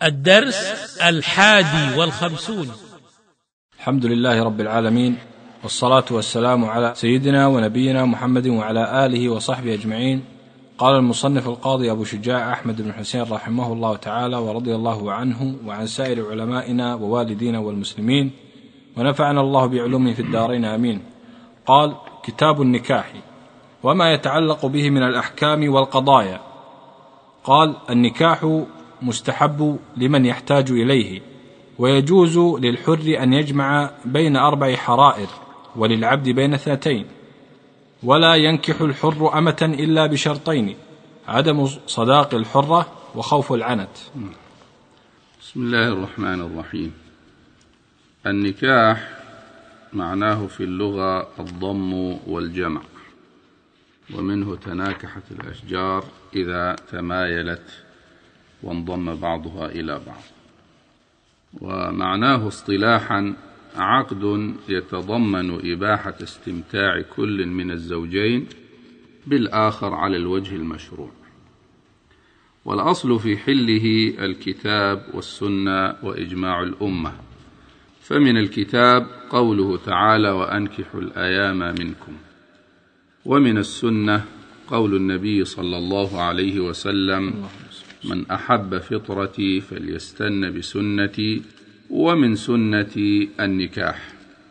الدرس 51. الحمد لله رب العالمين، والصلاة والسلام على سيدنا ونبينا محمد وعلى آله وصحبه أجمعين. قال المصنف القاضي أبو شجاع أحمد بن حسين رحمه الله تعالى ورضي الله عنه وعن سائر علمائنا ووالدينا والمسلمين، ونفعنا الله بعلومه في الدارين آمين. قال: كتاب النكاح وما يتعلق به من الأحكام والقضايا. قال: النكاح مستحب لمن يحتاج إليه، ويجوز للحر أن يجمع بين 4 حرائر، وللعبد بين 2، ولا ينكح الحر أمة إلا بشرطين: عدم صداق الحرة وخوف العنت. بسم الله الرحمن الرحيم. النكاح معناه في اللغة الضم والجمع، ومنه تناكحت الأشجار إذا تمايلت وانضم بعضها إلى بعض. ومعناه اصطلاحا عقد يتضمن إباحة استمتاع كل من الزوجين بالآخر على الوجه المشروع، والأصل في حله الكتاب والسنة وإجماع الأمة. فمن الكتاب قوله تعالى: وأنكحوا الأيام منكم. ومن السنة قول النبي صلى الله عليه وسلم: من أحب فطرتي فليستن بسنتي. ومن سنتي النكاح.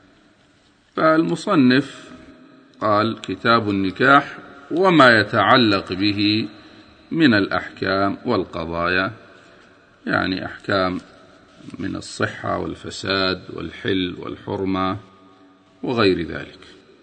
فالمصنف قال: كتاب النكاح وما يتعلق به من الأحكام والقضايا، يعني أحكام من الصحة والفساد والحل والحرمة وغير ذلك.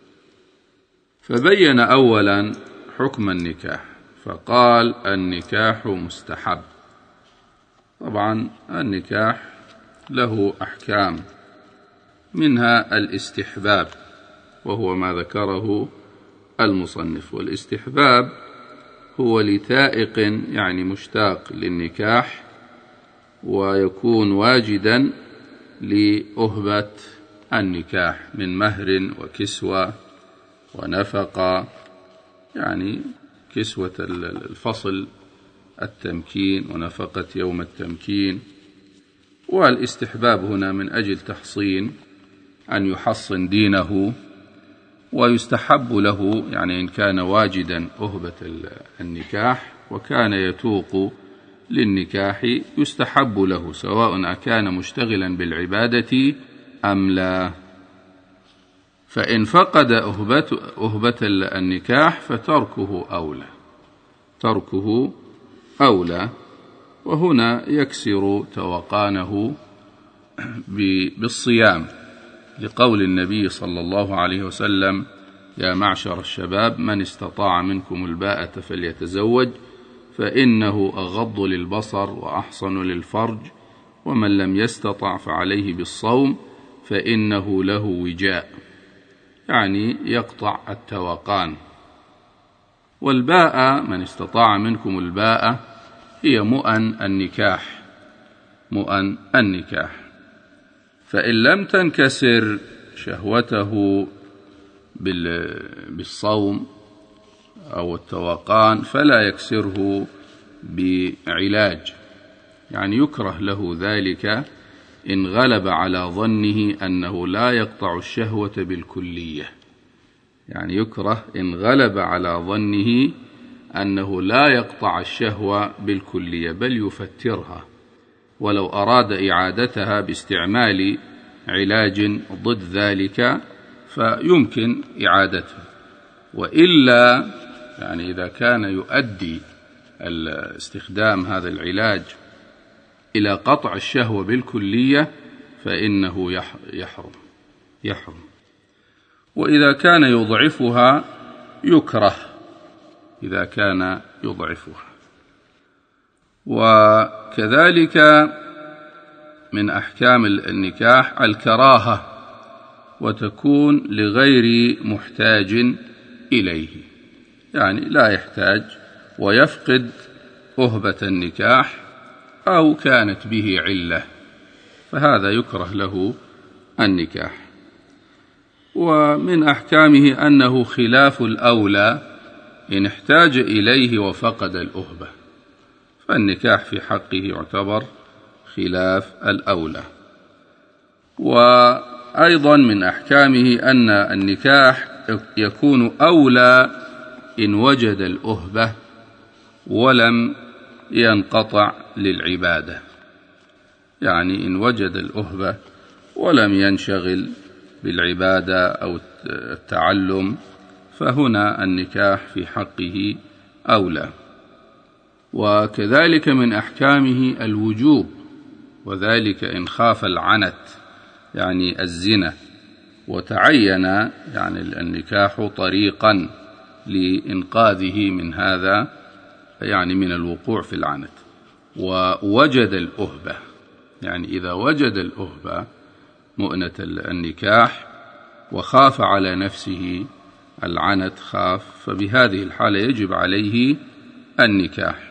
فبين أولا حكم النكاح، فقال: النكاح مستحب. طبعا النكاح له أحكام، منها الاستحباب، وهو ما ذكره المصنف. والاستحباب هو لتائق، يعني مشتاق للنكاح، ويكون واجدا لأهبة النكاح من مهر وكسوة ونفقة، يعني كسوة الفصل التمكين ونفقة يوم التمكين. والاستحباب هنا من أجل تحصين، أن يحصن دينه، ويستحب له، يعني إن كان واجدا أهبة النكاح وكان يتوق للنكاح يستحب له، سواء أكان مشتغلا بالعبادة أم لا. فإن فقد أهبة النكاح فتركه أولى. وهنا يكسر توقانه بالصيام، لقول النبي صلى الله عليه وسلم: يا معشر الشباب من استطاع منكم الباءة فليتزوج، فإنه أغض للبصر وأحصن للفرج، ومن لم يستطع فعليه بالصوم فإنه له وجاء، يعني يقطع التوقان. والباءة من استطاع منكم الباءة هي مؤن النكاح. فإن لم تنكسر شهوته بالصوم أو التوقان فلا يكسره بعلاج، يعني يكره له ذلك إن غلب على ظنه أنه لا يقطع الشهوة بالكلية. يعني يكره إن غلب على ظنه أنه لا يقطع الشهوة بالكلية، بل يفترها، ولو أراد إعادتها باستعمال علاج ضد ذلك فيمكن إعادتها. وإلا، يعني إذا كان يؤدي استخدام هذا العلاج إلى قطع الشهوة بالكلية فإنه يحرم. وإذا كان يضعفها يكره، إذا كان يضعفها. وكذلك من أحكام النكاح الكراهة، وتكون لغير محتاج إليه، يعني لا يحتاج ويفقد أهبة النكاح أو كانت به علة، فهذا يكره له النكاح. ومن أحكامه أنه خلاف الأولى إن احتاج إليه وفقد الأهبة، فالنكاح في حقه يعتبر خلاف الأولى. وأيضا من أحكامه أن النكاح يكون أولى إن وجد الأهبة ولم ينقطع للعبادة، يعني إن وجد الأهبة ولم ينشغل بالعبادة أو التعلم فهنا النكاح في حقه أولى. وكذلك من أحكامه الوجوب، وذلك إن خاف العنت يعني الزنا، وتعين يعني النكاح طريقا لإنقاذه من هذا، يعني من الوقوع في العنت. ووجد الأهبة، يعني إذا وجد الأهبة مؤنة النكاح وخاف على نفسه العنت، فبهذه الحالة يجب عليه النكاح.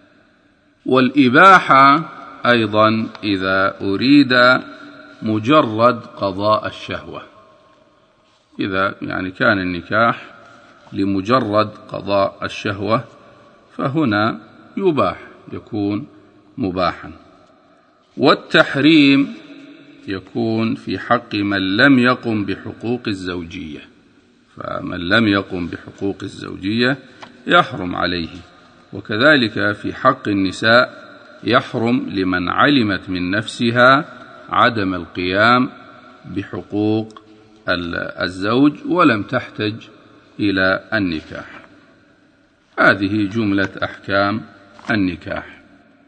والإباحة أيضا إذا أريد مجرد قضاء الشهوة، إذا يعني كان النكاح لمجرد قضاء الشهوة فهنا يباح، يكون مباحا. والتحريم يكون في حق من لم يقم بحقوق الزوجية، فمن لم يقم بحقوق الزوجية يحرم عليه. وكذلك في حق النساء يحرم لمن علمت من نفسها عدم القيام بحقوق الزوج ولم تحتج إلى النكاح. هذه جملة أحكام النكاح.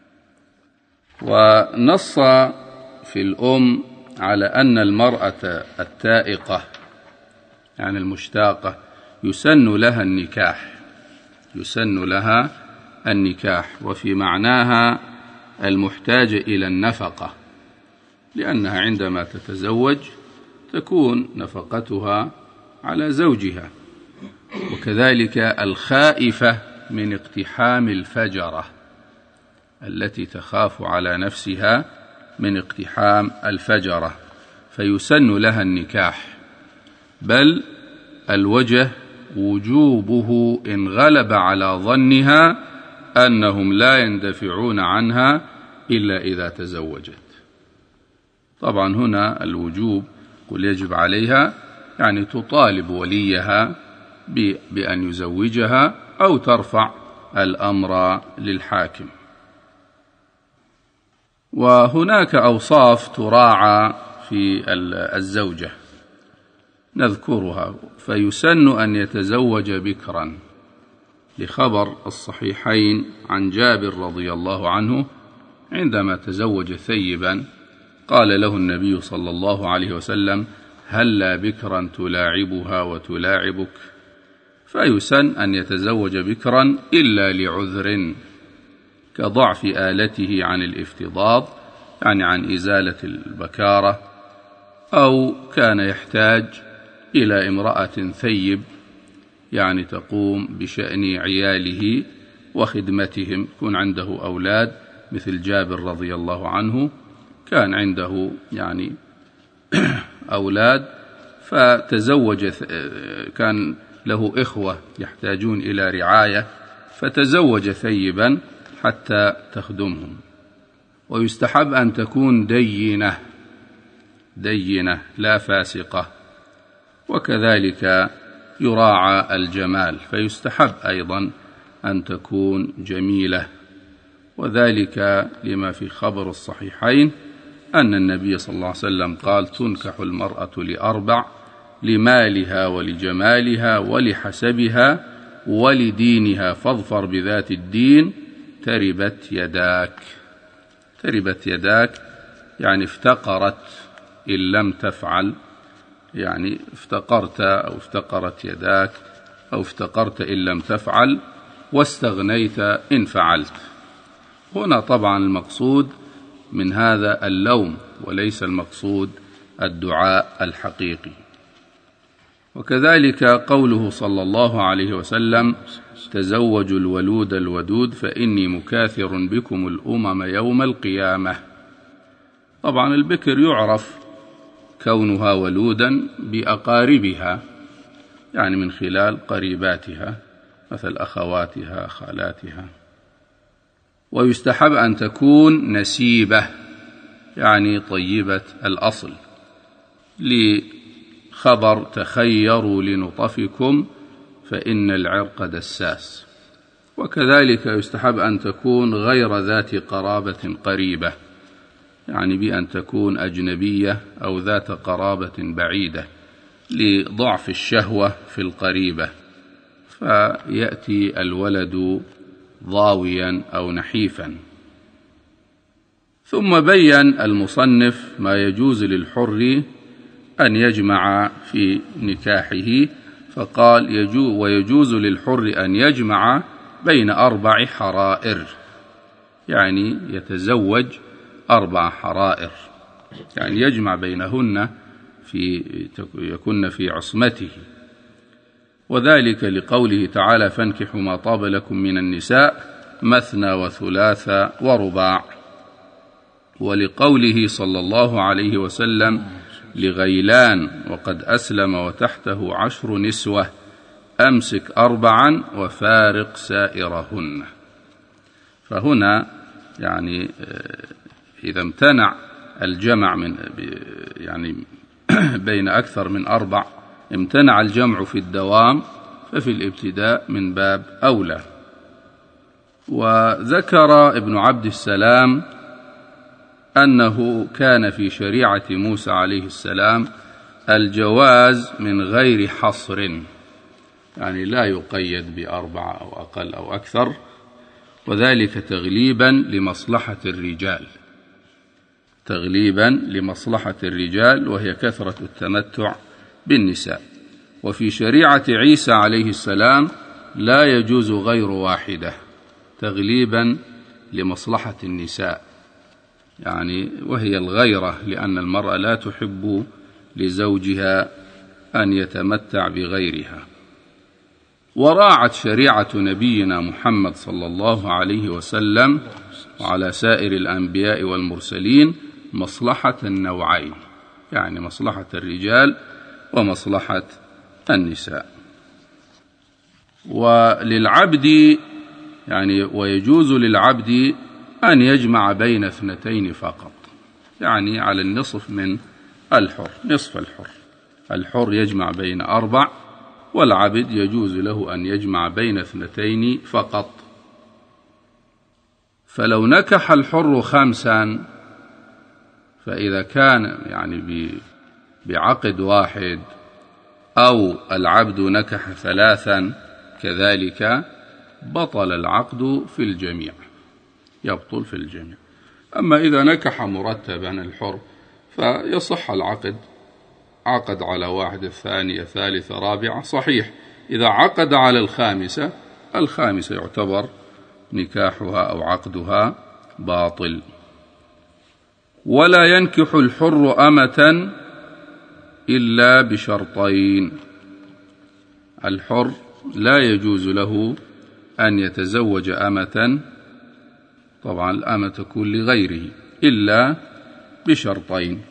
ونص في الأم على أن المرأة التائقة يعني المشتاقة يسن لها النكاح، يسن لها النكاح، وفي معناها المحتاجة إلى النفقة، لأنها عندما تتزوج تكون نفقتها على زوجها. وكذلك الخائفة من اقتحام الفجرة التي تخاف على نفسها من اقتحام الفجرة، فيسن لها النكاح، بل الوجه وجوبه إن غلب على ظنها أنهم لا يندفعون عنها إلا إذا تزوجت. طبعا هنا الوجوب قل يجب عليها، يعني تطالب وليها بأن يزوجها أو ترفع الأمر للحاكم. وهناك أوصاف تراعى في الزوجة نذكرها. فيسن أن يتزوج بكرا، لخبر الصحيحين عن جابر رضي الله عنه عندما تزوج ثيبا قال له النبي صلى الله عليه وسلم: هلا بكرا تلاعبها وتلاعبك. فيسن أن يتزوج بكرا إلا لعذر كضعف آلته عن الافتضاض، يعني عن إزالة البكارة، أو كان يحتاج إلى امرأة ثيب يعني تقوم بشأن عياله وخدمتهم، يكون عنده أولاد مثل جابر رضي الله عنه كان عنده يعني أولاد، فتزوج، كان له إخوة يحتاجون إلى رعاية فتزوج ثيبا حتى تخدمهم. ويستحب أن تكون دينة لا فاسقة. وكذلك يراعى الجمال، فيستحب أيضا أن تكون جميلة، وذلك لما في خبر الصحيحين أن النبي صلى الله عليه وسلم قال: تنكح المرأة لأربع: لمالها ولجمالها ولحسبها ولدينها، فاظفر بذات الدين تربت يداك. تربت يداك يعني افتقرت إن لم تفعل، يعني افتقرت أو افتقرت يداك أو افتقرت إن لم تفعل، واستغنيت إن فعلت. هنا طبعا المقصود من هذا اللوم وليس المقصود الدعاء الحقيقي. وكذلك قوله صلى الله عليه وسلم: تزوجوا الولود الودود فإني مكاثر بكم الأمم يوم القيامة. طبعا البكر يعرف كونها ولودا بأقاربها، يعني من خلال قريباتها مثل أخواتها خالاتها. ويستحب أن تكون نسيبة، يعني طيبة الأصل، لخبر تخيروا لنطفكم فإن العرق دساس. وكذلك يستحب أن تكون غير ذات قرابة قريبة، يعني بأن تكون أجنبية أو ذات قرابة بعيدة لضعف الشهوة في القريبة، فيأتي الولد ضاويا أو نحيفا. ثم بين المصنف ما يجوز للحر أن يجمع في نكاحه، فقال ويجوز للحر أن يجمع بين 4 حرائر، يعني يتزوج 4 حرائر، يعني يجمع بينهن يكن في عصمته. وذلك لقوله تعالى: فانكحوا ما طاب لكم من النساء مثنى وثلاث ورباع. ولقوله صلى الله عليه وسلم لغيلان: وقد أسلم وتحته 10 نسوة أمسك 4 وفارق سائرهن. فهنا يعني إذا امتنع الجمع يعني بين أكثر من 4، امتنع الجمع في الدوام، ففي الابتداء من باب أولى. وذكر ابن عبد السلام أنه كان في شريعة موسى عليه السلام الجواز من غير حصر، يعني لا يقيد ب4 أو أقل أو أكثر، وذلك تغليبا لمصلحة الرجال، تغليبا لمصلحة الرجال، وهي كثرة التمتع بالنساء. وفي شريعة عيسى عليه السلام لا يجوز غير واحدة، تغليبا لمصلحة النساء، يعني وهي الغيرة، لأن المرأة لا تحب لزوجها أن يتمتع بغيرها. وراعت شريعة نبينا محمد صلى الله عليه وسلم وعلى سائر الأنبياء والمرسلين مصلحة النوعين، يعني مصلحة الرجال ومصلحة النساء. وللعبد يعني ويجوز للعبد أن يجمع بين 2 فقط، يعني على النصف من الحر، نصف الحر يجمع بين 4، والعبد يجوز له أن يجمع بين 2 فقط. فلو نكح الحر 5، فإذا كان يعني بعقد واحد، أو العبد نكح 3 كذلك، بطل العقد في الجميع، يبطل في الجميع. أما إذا نكح مرتبا الحر فيصح العقد، عقد على 1 2 3 4 صحيح. إذا عقد على 5 يعتبر نكاحها أو عقدها باطل. ولا ينكح الحر أمة إلا بشرطين، الحر لا يجوز له أن يتزوج أمة، طبعا الأمة تكون لغيره، إلا بشرطين: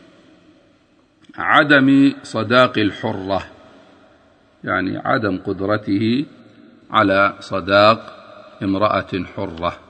عدم صداق الحرة، يعني عدم قدرته على صداق امرأة حرة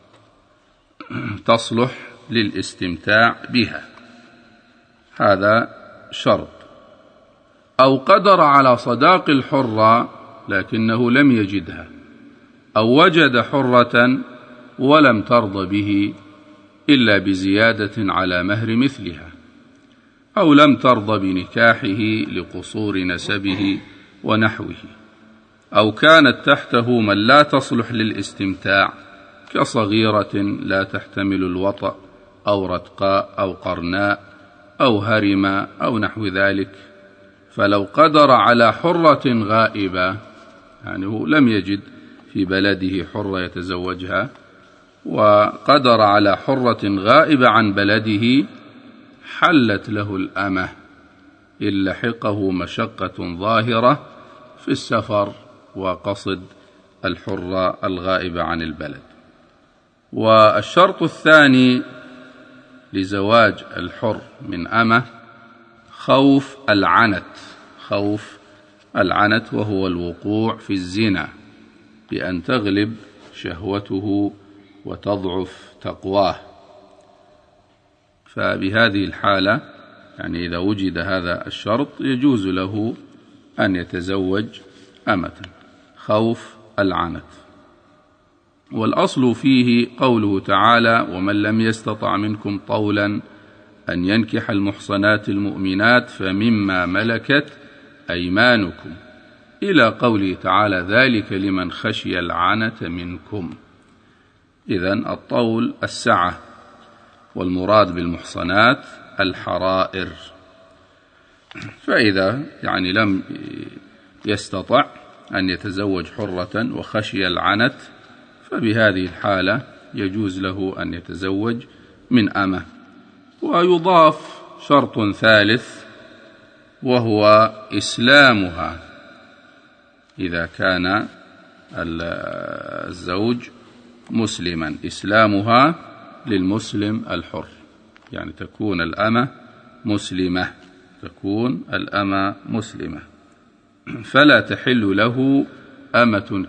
تصلح للاستمتاع بها، هذا شرط. أو قدر على صداق الحرة لكنه لم يجدها، أو وجد حرة ولم ترض به إلا بزيادة على مهر مثلها، أو لم ترض بنكاحه لقصور نسبه ونحوه، أو كانت تحته من لا تصلح للاستمتاع كصغيرة لا تحتمل الوطأ، أو رتقاء، أو قرناء، أو هرمة، أو نحو ذلك. فلو قدر على حرة غائبة، يعني هو لم يجد في بلده حرة يتزوجها، وقدر على حرة غائبة عن بلده، حلت له الأمة إن لحقه مشقة ظاهرة في السفر وقصد الحرة الغائبة عن البلد. والشرط الثاني لزواج الحر من أمة خوف العنت، وهو الوقوع في الزنا بأن تغلب شهوته وتضعف تقواه. فبهذه الحالة يعني إذا وجد هذا الشرط يجوز له أن يتزوج أمة خوف العنت. والأصل فيه قوله تعالى: ومن لم يستطع منكم طولا أن ينكح المحصنات المؤمنات فمما ملكت أيمانكم، إلى قوله تعالى: ذلك لمن خشي العنة منكم. إذن الطول السعة، والمراد بالمحصنات الحرائر. فإذا يعني لم يستطع أن يتزوج حرة وخشي العنت، فبهذه الحالة يجوز له أن يتزوج من أمة. ويضاف شرط ثالث وهو إسلامها، إذا كان الزوج مسلما، إسلامها للمسلم الحر، يعني تكون الأمة مسلمة، فلا تحل له أمة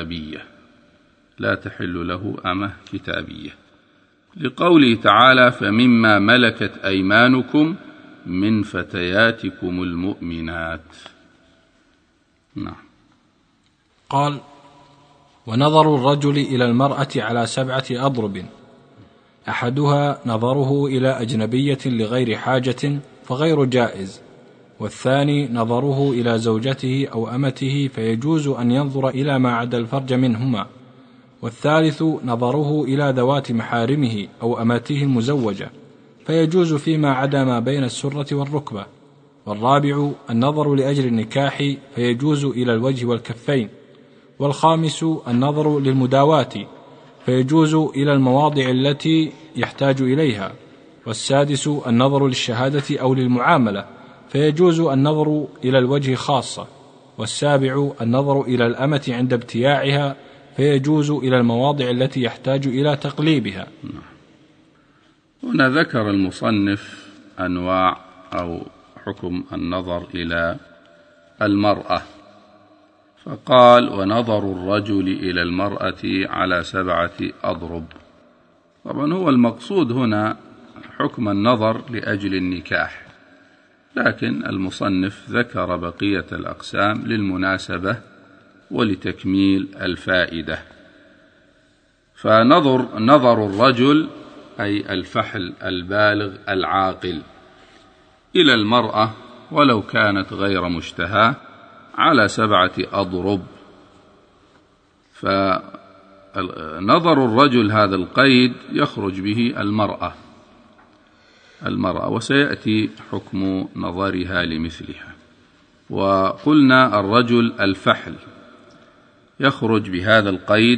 كتابية، لقوله تعالى: فمما ملكت أيمانكم من فتياتكم المؤمنات. نعم. قال: ونظر الرجل إلى المرأة على 7 أضرب، أحدها نظره إلى أجنبية لغير حاجة فغير جائز، والثاني نظره إلى زوجته أو أمته فيجوز أن ينظر إلى ما عدا الفرج منهما، والثالث نظره إلى ذوات محارمه أو أماته المزوجة فيجوز فيما عدا ما بين السرة والركبة، والرابع النظر لأجل النكاح فيجوز إلى الوجه والكفين، والخامس النظر للمداواة فيجوز إلى المواضع التي يحتاج إليها، والسادس النظر للشهادة أو للمعاملة فيجوز النظر إلى الوجه خاصة، والسابع النظر إلى الأمة عند ابتياعها فيجوز إلى المواضع التي يحتاج إلى تقليبها. هنا ذكر المصنف أنواع أو حكم النظر إلى المرأة، فقال: ونظر الرجل إلى المرأة على 7 أضرب. طبعا هو المقصود هنا حكم النظر لأجل النكاح، لكن المصنف ذكر بقية الأقسام للمناسبة ولتكميل الفائدة. فنظر الرجل أي الفحل البالغ العاقل إلى المرأة ولو كانت غير مشتهاة على 7 أضرب. فنظر الرجل هذا القيد يخرج به المرأة، وسيأتي حكم نظرها لمثلها. وقلنا الرجل الفحل يخرج بهذا القيد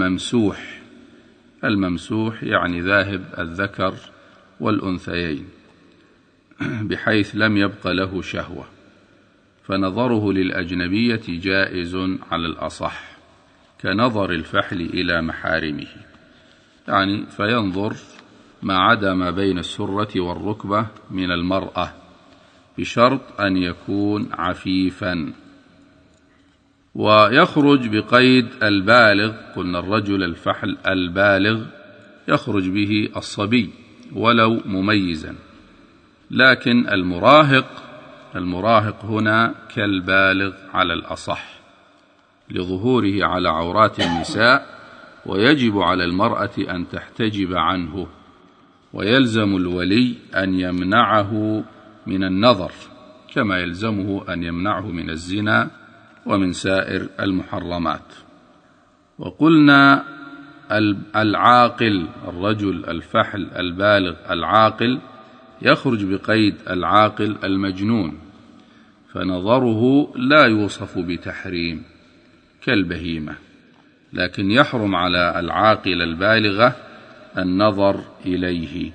الممسوح يعني ذاهب الذكر والأنثيين بحيث لم يبق له شهوة، فنظره للأجنبية جائز على الأصح كنظر الفحل إلى محارمه، يعني فينظر ما عدا ما بين السرة والركبة من المرأة بشرط أن يكون عفيفا. ويخرج بقيد البالغ، قلنا الرجل الفحل البالغ يخرج به الصبي ولو مميزا، لكن المراهق هنا كالبالغ على الأصح لظهوره على عورات النساء، ويجب على المرأة أن تحتجب عنه، ويلزم الولي أن يمنعه من النظر كما يلزمه أن يمنعه من الزنا ومن سائر المحرمات. وقلنا العاقل، الرجل الفحل البالغ العاقل يخرج بقيد العاقل المجنون، فنظره لا يوصف بتحريم كالبهيمة، لكن يحرم على العاقل البالغة النظر إليه.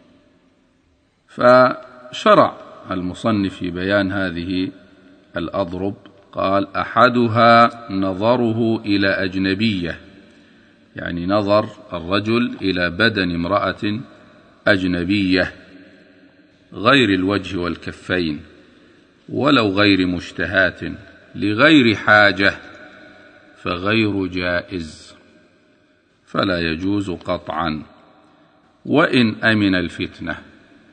فشرع المصنف في بيان هذه الأضرب، قال: أحدها نظره إلى أجنبية، يعني نظر الرجل إلى بدن امرأة أجنبية غير الوجه والكفين ولو غير مشتهاة لغير حاجة فغير جائز، فلا يجوز قطعا وإن أمن الفتنة،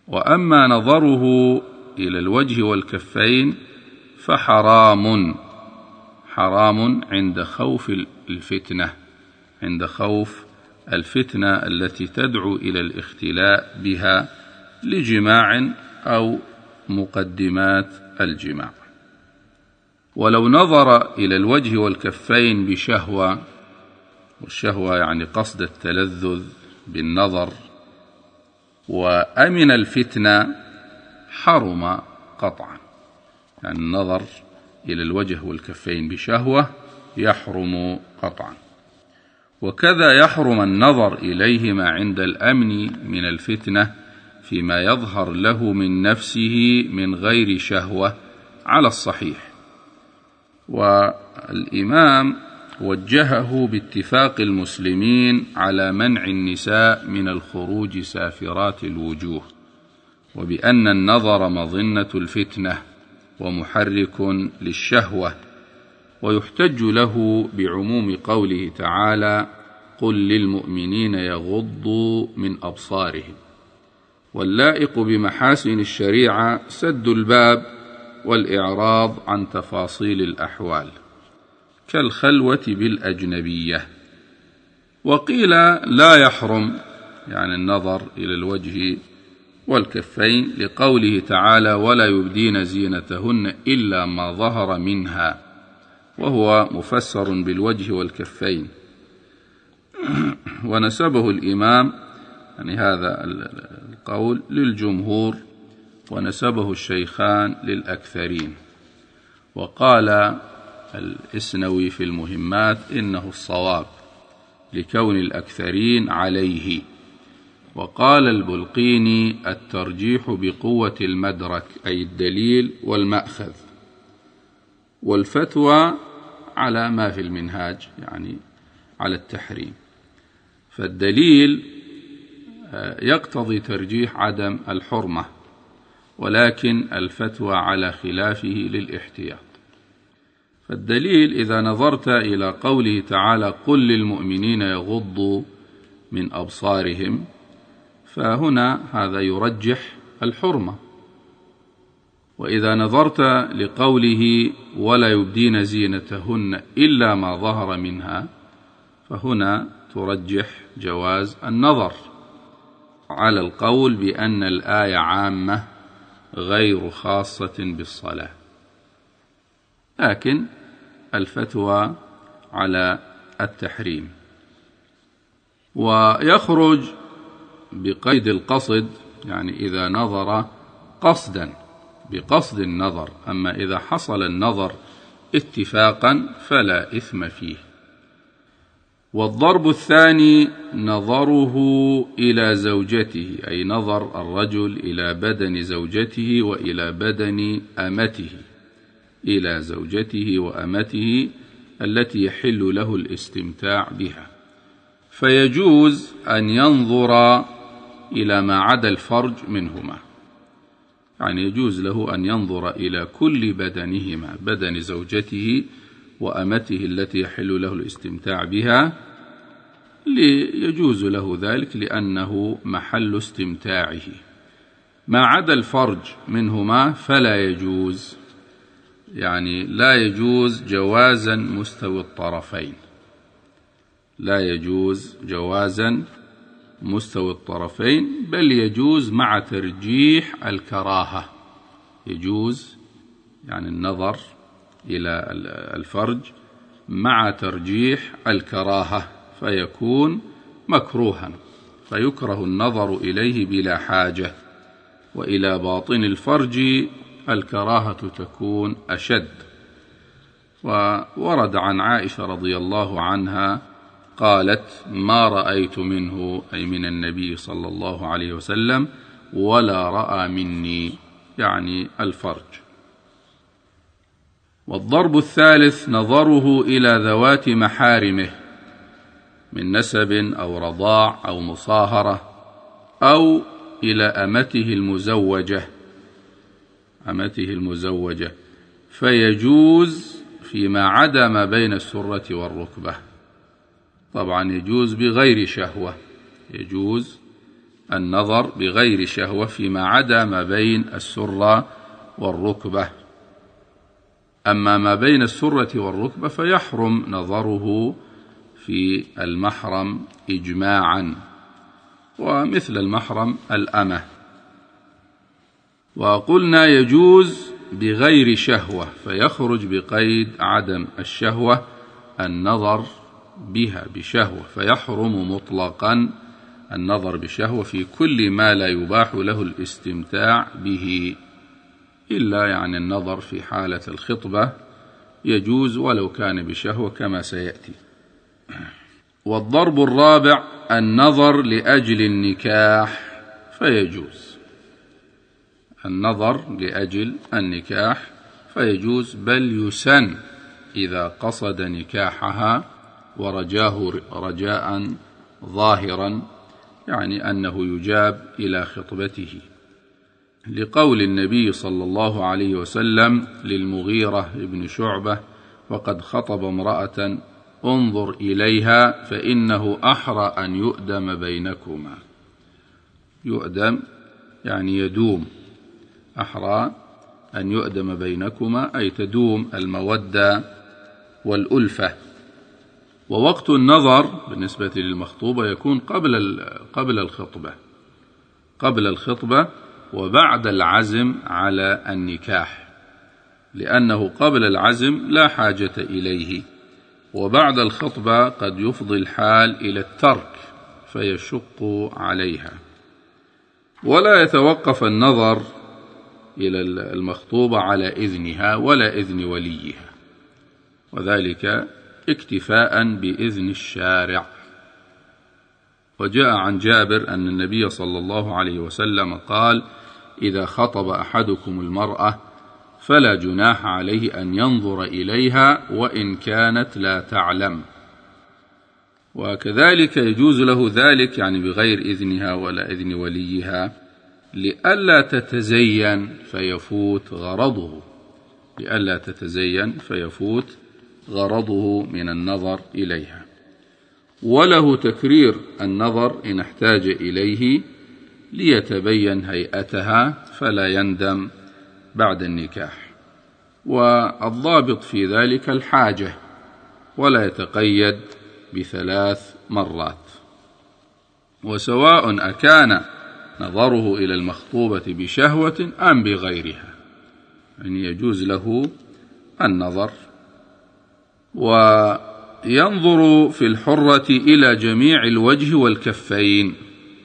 وأما نظره إلى الوجه والكفين فحرام عند خوف الفتنة، عند خوف الفتنة التي تدعو إلى الاختلاء بها لجماع أو مقدمات الجماع. ولو نظر إلى الوجه والكفين بشهوة، والشهوة يعني قصد التلذذ بالنظر، وأمن الفتنة حرم قطعا. يعني النظر إلى الوجه والكفين بشهوة يحرم قطعا. وكذا يحرم النظر إليهما عند الأمن من الفتنة فيما يظهر له من نفسه من غير شهوة على الصحيح. والإمام وجهه باتفاق المسلمين على منع النساء من الخروج سافرات الوجوه، وبأن النظر مظنة الفتنة ومحرك للشهوة. ويحتج له بعموم قوله تعالى: قل للمؤمنين يغضوا من أبصارهم. واللائق بمحاسن الشريعة سد الباب والإعراض عن تفاصيل الأحوال كالخلوة بالأجنبية. وقيل لا يحرم يعني النظر إلى الوجه والكفين لقوله تعالى: ولا يبدين زينتهن إلا ما ظهر منها، وهو مفسر بالوجه والكفين. ونسبه الإمام يعني هذا القول للجمهور، ونسبه الشيخان للأكثرين. وقال الإسنوي في المهمات إنه الصواب لكون الأكثرين عليه. وقال البلقيني: الترجيح بقوة المدرك أي الدليل والمأخذ، والفتوى على ما في المنهاج يعني على التحريم. فالدليل يقتضي ترجيح عدم الحرمة، ولكن الفتوى على خلافه للاحتياط. فالدليل إذا نظرت إلى قوله تعالى: قل للمؤمنين يغضوا من أبصارهم، فهنا هذا يرجح الحرمة. وإذا نظرت لقوله: ولا يبدين زينتهن إلا ما ظهر منها، فهنا ترجح جواز النظر على القول بأن الآية عامة غير خاصة بالصلاة، لكن الفتوى على التحريم. ويخرج بقيد القصد يعني إذا نظر قصدا بقصد النظر، أما إذا حصل النظر اتفاقا فلا إثم فيه. والضرب الثاني نظره إلى زوجته، أي نظر الرجل إلى بدن زوجته وإلى بدن أمته، إلى زوجته وأمته التي يحل له الاستمتاع بها. فيجوز أن ينظر إلى ما عدا الفرج منهما، يعني يجوز له أن ينظر إلى كل بدنهما، بدن زوجته وأمته التي يحل له الاستمتاع بها، يجوز له ذلك لأنه محل استمتاعه. ما عدا الفرج منهما فلا يجوز، يعني لا يجوز جوازا مستوي الطرفين، لا يجوز جوازا مستوي الطرفين، بل يجوز مع ترجيح الكراهة. يجوز يعني النظر إلى الفرج مع ترجيح الكراهة، فيكون مكروها، فيكره النظر إليه بلا حاجة. وإلى باطن الفرج الكراهة تكون أشد. وورد عن عائشة رضي الله عنها قالت: ما رأيت منه أي من النبي صلى الله عليه وسلم ولا رأى مني، يعني الفرج. والضرب الثالث نظره إلى ذوات محارمه من نسب أو رضاع أو مصاهرة، أو إلى أمته المزوجة، فيجوز فيما عدا ما بين السرة والركبة. طبعا يجوز بغير شهوة، يجوز النظر بغير شهوة فيما عدا ما بين السرة والركبة. أما ما بين السرة والركبة فيحرم نظره في المحرم إجماعا، ومثل المحرم الأمة. وقلنا يجوز بغير شهوة، فيخرج بقيد عدم الشهوة النظر بها بشهوة، فيحرم مطلقا النظر بشهوة في كل ما لا يباح له الاستمتاع به، إلا يعني النظر في حالة الخطبة يجوز ولو كان بشهوة كما سيأتي. والضرب الرابع النظر لأجل النكاح، فيجوز النظر لأجل النكاح فيجوز، بل يسن إذا قصد نكاحها ورجاه رجاء ظاهرا، يعني أنه يجاب إلى خطبته، لقول النبي صلى الله عليه وسلم للمغيرة بن شعبة وقد خطب امرأة: انظر إليها فإنه أحرى أن يؤدم بينكما. يؤدم يعني يدوم، أحرى أن يؤدم بينكما أي تدوم المودة والألفة. ووقت النظر بالنسبة للمخطوبة يكون قبل الخطبة وبعد العزم على النكاح، لأنه قبل العزم لا حاجة إليه، وبعد الخطبة قد يفضي الحال إلى الترك فيشق عليها. ولا يتوقف النظر إلى المخطوبة على إذنها ولا إذن وليها، وذلك اكتفاء بإذن الشارع. وجاء عن جابر أن النبي صلى الله عليه وسلم قال: إذا خطب أحدكم المرأة فلا جناح عليه أن ينظر إليها وإن كانت لا تعلم. وكذلك يجوز له ذلك يعني بغير إذنها ولا إذن وليها، لئلا تتزين فيفوت غرضه من النظر إليها. وله تكرير النظر إن احتاج إليه ليتبين هيئتها فلا يندم بعد النكاح. والضابط في ذلك الحاجة، ولا يتقيد ب3 مرات. وسواء أكان نظره إلى المخطوبة بشهوة أم بغيرها، يعني يجوز له النظر. وينظر في الحرة إلى جميع الوجه والكفين،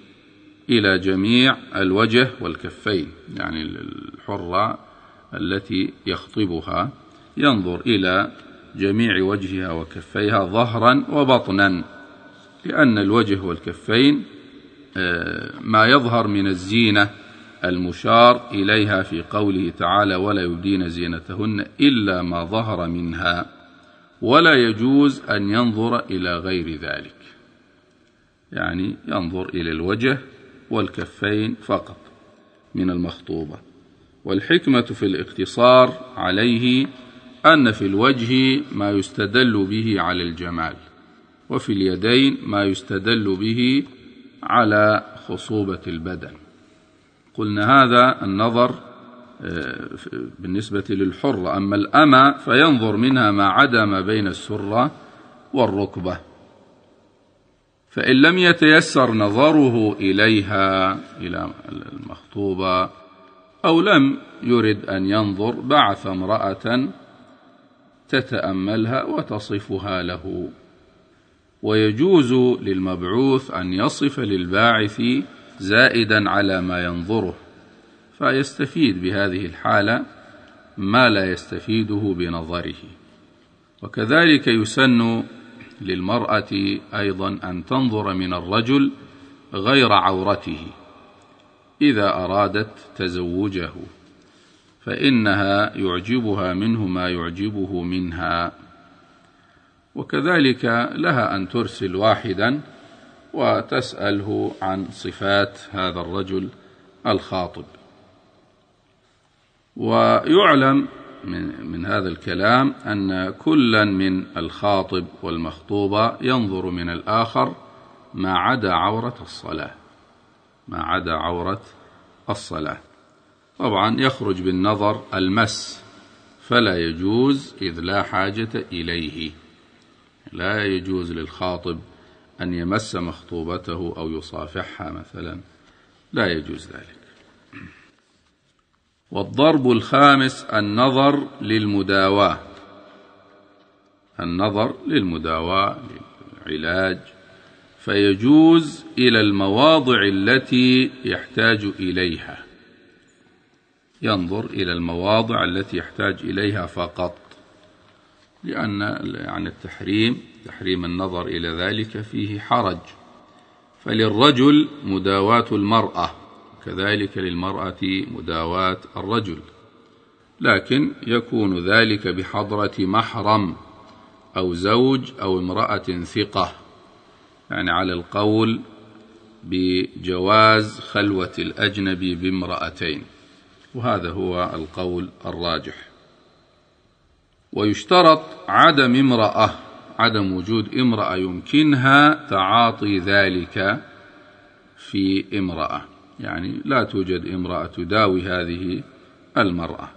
يعني الحرة التي يخطبها ينظر إلى جميع وجهها وكفيها ظهرا وبطنا، لأن الوجه والكفين ما يظهر من الزينة المشار إليها في قوله تعالى: ولا يبدين زينتهن إلا ما ظهر منها، ولا يجوز أن ينظر إلى غير ذلك، يعني ينظر إلى الوجه والكفين فقط من المخطوبة. والحكمة في الاقتصار عليه أن في الوجه ما يستدل به على الجمال، وفي اليدين ما يستدل به على خصوبة البدن. قلنا هذا النظر بالنسبة للحرة. أما الأمة فينظر منها ما عدا ما بين السرة والركبة. فإن لم يتيسر نظره إليها إلى المخطوبة أو لم يرد أن ينظر، بعث امرأة تتأملها وتصفها له. ويجوز للمبعوث أن يصف للباعث زائدا على ما ينظره، فيستفيد بهذه الحالة ما لا يستفيده بنظره. وكذلك يسن للمرأة أيضا أن تنظر من الرجل غير عورته إذا أرادت تزوجه، فإنها يعجبها منه ما يعجبه منها. وكذلك لها أن ترسل واحدا وتسأله عن صفات هذا الرجل الخاطب. ويعلم من هذا الكلام أن كلا من الخاطب والمخطوبة ينظر من الآخر ما عدا عورة الصلاة، ما عدا عورة الصلاة. طبعا يخرج بالنظر المس، فلا يجوز إذ لا حاجة إليه، لا يجوز للخاطب أن يمس مخطوبته أو يصافحها مثلا، لا يجوز ذلك. والضرب الخامس النظر للمداواة، النظر للمداواة للعلاج، فيجوز إلى المواضع التي يحتاج إليها، ينظر إلى المواضع التي يحتاج إليها فقط، لأن يعني تحريم النظر إلى ذلك فيه حرج. فللرجل مداواة المرأة، كذلك للمرأة مداواة الرجل، لكن يكون ذلك بحضرة محرم أو زوج أو امرأة ثقة، يعني على القول بجواز خلوة الأجنبي بامرأتين، وهذا هو القول الراجح. ويشترط عدم وجود امرأة يمكنها تعاطي ذلك في امرأة، يعني لا توجد امرأة تداوي هذه المرأة.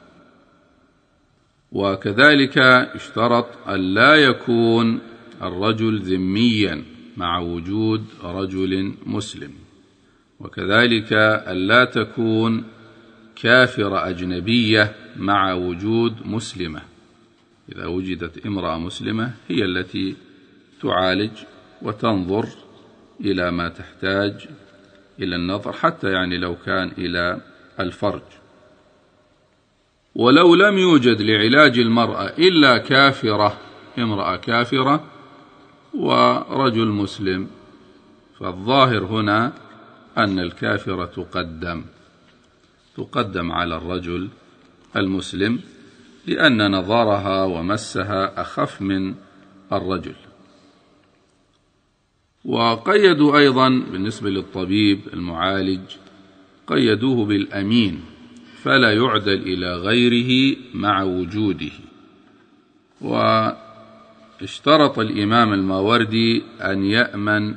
وكذلك يشترط أن لا يكون الرجل ذميا مع وجود رجل مسلم، وكذلك أن لا تكون كافرة أجنبية مع وجود مسلمة. إذا وجدت امرأة مسلمة هي التي تعالج وتنظر إلى ما تحتاج إلى النظر، حتى يعني لو كان إلى الفرج. ولو لم يوجد لعلاج المرأة إلا كافرة، امرأة كافرة ورجل مسلم، فالظاهر هنا أن الكافرة تقدم على الرجل المسلم، لأن نظرها ومسها أخف من الرجل. وقيدوا أيضا بالنسبة للطبيب المعالج، قيدوه بالأمين، فلا يعدل إلى غيره مع وجوده. واشترط الإمام الماوردي أن يأمن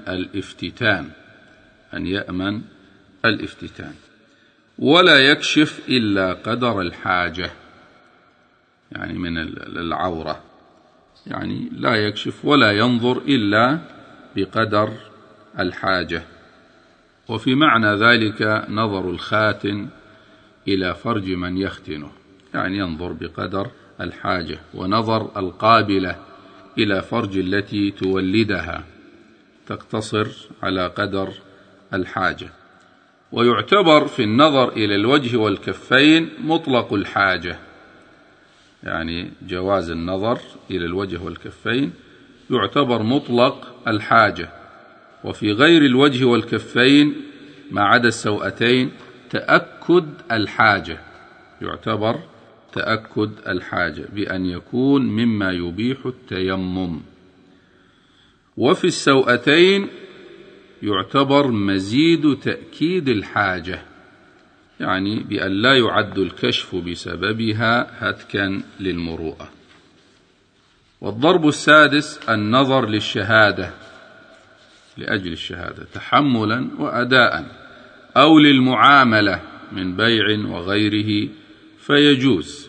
الافتتان، ولا يكشف إلا قدر الحاجة، يعني من العورة، يعني لا يكشف ولا ينظر إلا بقدر الحاجة. وفي معنى ذلك نظر الخاتن إلى فرج من يختنه، يعني ينظر بقدر الحاجة، ونظر القابلة إلى فرج التي تولدها تقتصر على قدر الحاجة. ويعتبر في النظر إلى الوجه والكفين مطلق الحاجة، يعني جواز النظر إلى الوجه والكفين يعتبر مطلق الحاجة. وفي غير الوجه والكفين ما عدا السوأتين تأكد الحاجة، يعتبر تأكد الحاجة بأن يكون مما يبيح التيمم. وفي السوأتين يعتبر مزيد تأكيد الحاجة، يعني بأن لا يعد الكشف بسببها هتكا للمروءة. والضرب السادس النظر للشهادة، لأجل الشهادة تحملا وأداء، أو للمعاملة من بيع وغيره، فيجوز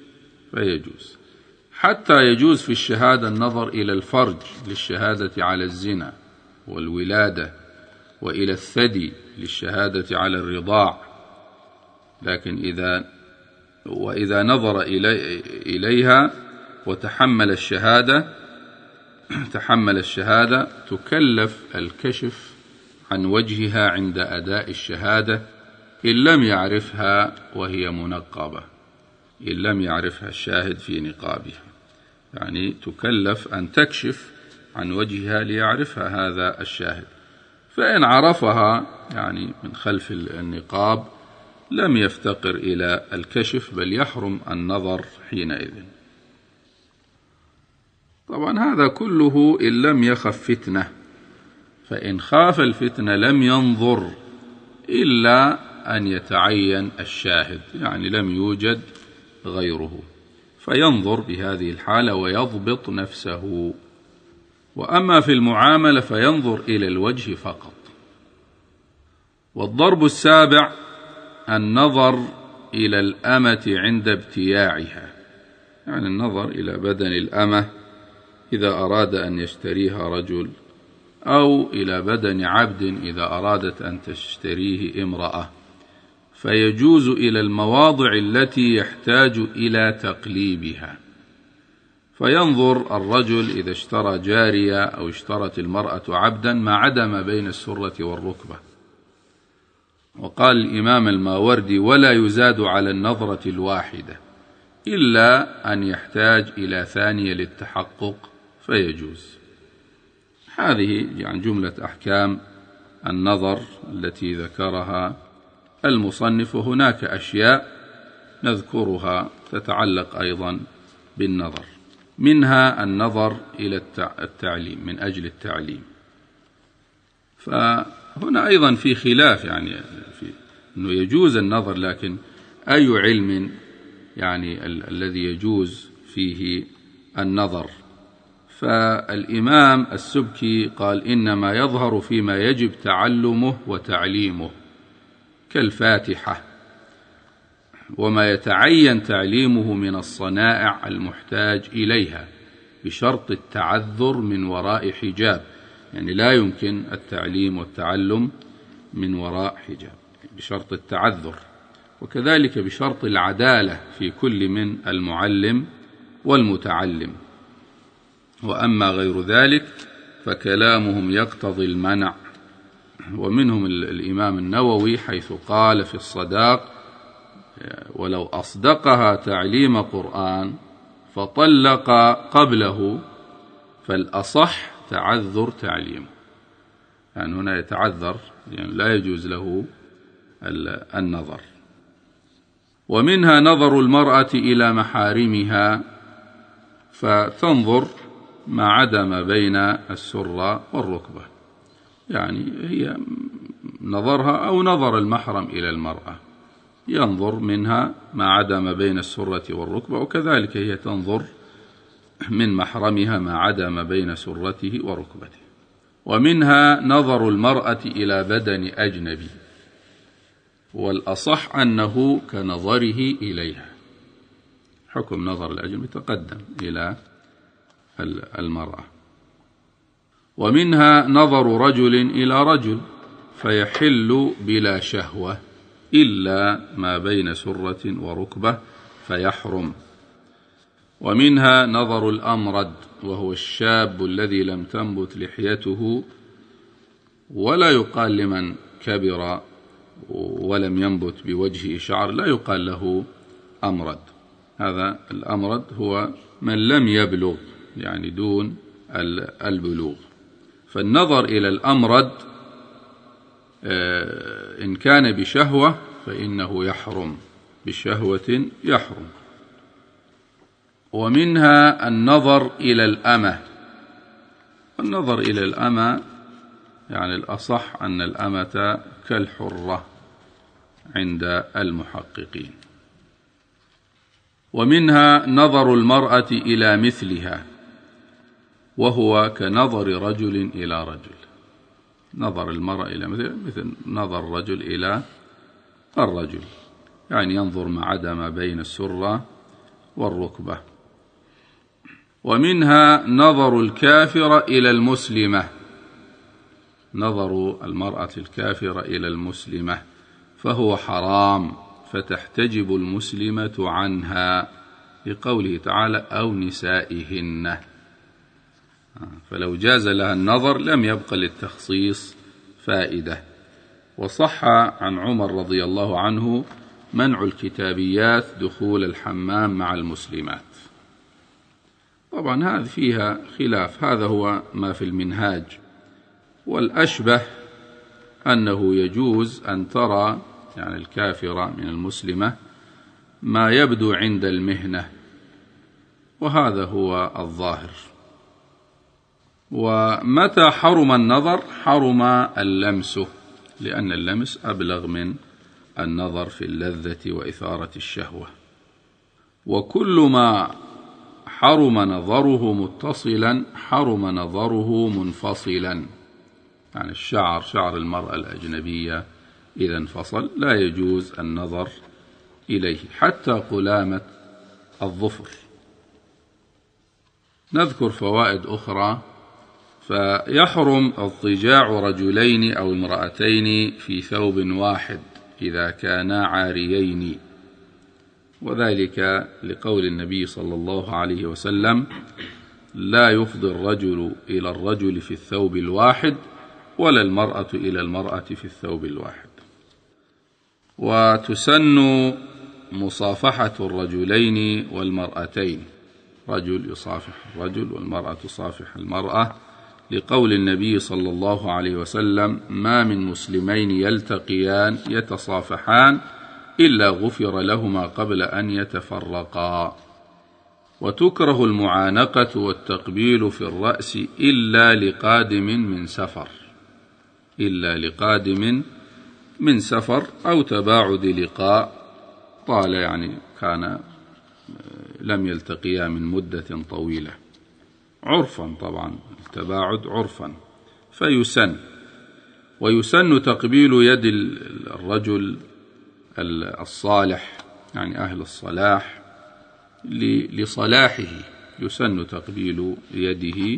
حتى يجوز في الشهادة النظر إلى الفرج للشهادة على الزنا والولادة، وإلى الثدي للشهادة على الرضاع. لكن إذا نظر إليها وتحمل الشهادة تكلف الكشف عن وجهها عند أداء الشهادة إن لم يعرفها وهي منقبة، إن لم يعرفها الشاهد في نقابها، يعني تكلف أن تكشف عن وجهها ليعرفها هذا الشاهد. فإن عرفها يعني من خلف النقاب لم يفتقر إلى الكشف، بل يحرم النظر حينئذ. طبعا هذا كله إن لم يخف فتنة، فإن خاف الفتنة لم ينظر إلا أن يتعين الشاهد، يعني لم يوجد غيره، فينظر بهذه الحالة ويضبط نفسه. وأما في المعاملة فينظر إلى الوجه فقط، والضرب السابع النظر إلى الأمة عند ابتياعها، يعني النظر إلى بدن الأمة إذا أراد أن يشتريها رجل، أو إلى بدن عبد إذا أرادت أن تشتريه امرأة، فيجوز إلى المواضع التي يحتاج إلى تقليبها، فينظر الرجل إذا اشترى جارية أو اشترت المرأة عبدا ما عدا ما بين السرة والركبة. وقال الإمام الماوردي: ولا يزاد على النظرة الواحدة إلا أن يحتاج إلى ثانية للتحقق فيجوز. هذه يعني جملة أحكام النظر التي ذكرها المصنف، وهناك أشياء نذكرها تتعلق أيضا بالنظر، منها النظر إلى التعليم من أجل التعليم. فهنا أيضا في خلاف، يعني في أنه يجوز النظر، لكن أي علم يعني الذي يجوز فيه النظر؟ فالإمام السبكي قال: إنما يظهر فيما يجب تعلمه وتعليمه كالفاتحة، وما يتعين تعليمه من الصنائع المحتاج إليها بشرط التعذر من وراء حجاب، يعني لا يمكن التعليم والتعلم من وراء حجاب، بشرط التعذر، وكذلك بشرط العدالة في كل من المعلم والمتعلم. وأما غير ذلك فكلامهم يقتضي المنع. ومنهم الإمام النووي حيث قال في الصداق: ولو أصدقها تعليم قرآن فطلق قبله فالأصح تعذر تعليمه، يعني هنا يتعذر، يعني لا يجوز له النظر. ومنها نظر المرأة إلى محارمها فتنظر ما عدا ما بين السرة والركبة، يعني هي نظرها أو نظر المحرم إلى المرأة، ينظر منها ما عدا ما بين السرة والركبة، وكذلك هي تنظر من محرمها ما عدا ما بين سرته وركبته. ومنها نظر المرأة إلى بدن أجنبي، والأصح أنه كنظره إليها، حكم نظر الأجنبي تقدم إلى المرأة. ومنها نظر رجل إلى رجل فيحل بلا شهوة إلا ما بين سرة وركبة فيحرم. ومنها نظر الأمرد، وهو الشاب الذي لم تنبت لحيته، ولا يقال لمن كبر ولم ينبت بوجهه شعر، لا يقال له أمرد. هذا الأمرد هو من لم يبلغ، يعني دون البلوغ. فالنظر إلى الأمرد إن كان بشهوة فإنه يحرم، بشهوة يحرم. ومنها النظر إلى الأمة. النظر إلى الأمة يعني الأصح أن الأمة كالحرة عند المحققين. ومنها نظر المرأة إلى مثلها، وهو كنظر رجل إلى رجل، نظر المرأة إلى مثل نظر الرجل إلى الرجل، يعني ينظر ما عدا ما بين السرة والركبة. ومنها نظر الكافر إلى المسلمة، نظر المرأة الكافرة إلى المسلمة فهو حرام، فتحتجب المسلمة عنها لقوله تعالى: أو نسائهن. فلو جاز لها النظر لم يبق للتخصيص فائدة. وصح عن عمر رضي الله عنه منع الكتابيات دخول الحمام مع المسلمات. طبعا هذه فيها خلاف، هذا هو ما في المنهاج، والأشبه أنه يجوز أن ترى يعني الكافرة من المسلمة ما يبدو عند المهنة، وهذا هو الظاهر. ومتى حرم النظر حرم اللمس، لأن اللمس أبلغ من النظر في اللذة وإثارة الشهوة. وكل ما حرم نظره متصلا حرم نظره منفصلا، يعني الشعر، شعر المرأة الأجنبية إذا انفصل لا يجوز النظر إليه حتى قلامة الظفر. نذكر فوائد أخرى. فيحرم اضطجاع رجلين أو امرأتين في ثوب واحد إذا كانا عاريين، وذلك لقول النبي صلى الله عليه وسلم: لا يفضي الرجل إلى الرجل في الثوب الواحد ولا المرأة إلى المرأة في الثوب الواحد. وتسن مصافحة الرجلين والمرأتين، رجل يصافح الرجل والمرأة تصافح المرأة، لقول النبي صلى الله عليه وسلم: ما من مسلمين يلتقيان يتصافحان إلا غفر لهما قبل أن يتفرقا. وتكره المعانقة والتقبيل في الرأس إلا لقادم من سفر أو تباعد لقاء طال، يعني كان لم يلتقيا من مدة طويلة، عرفا طبعا التباعد عرفا، فيسن. ويسن تقبيل يد الرجل الصالح، يعني أهل الصلاح، لصلاحه، يسن تقبيل يده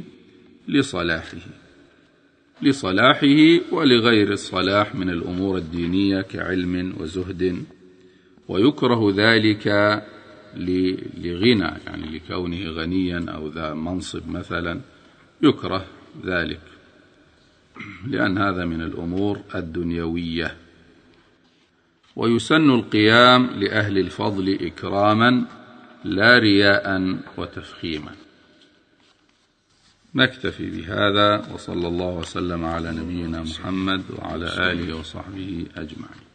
لصلاحه ولغير الصلاح من الأمور الدينية كعلم وزهد. ويكره ذلك لغنى، يعني لكونه غنيا أو ذا منصب مثلا، يكره ذلك لأن هذا من الأمور الدنيوية. ويسن القيام لأهل الفضل إكراما لا رياء وتفخيما. نكتفي بهذا، وصلى الله وسلم على نبينا محمد وعلى آله وصحبه أجمعين.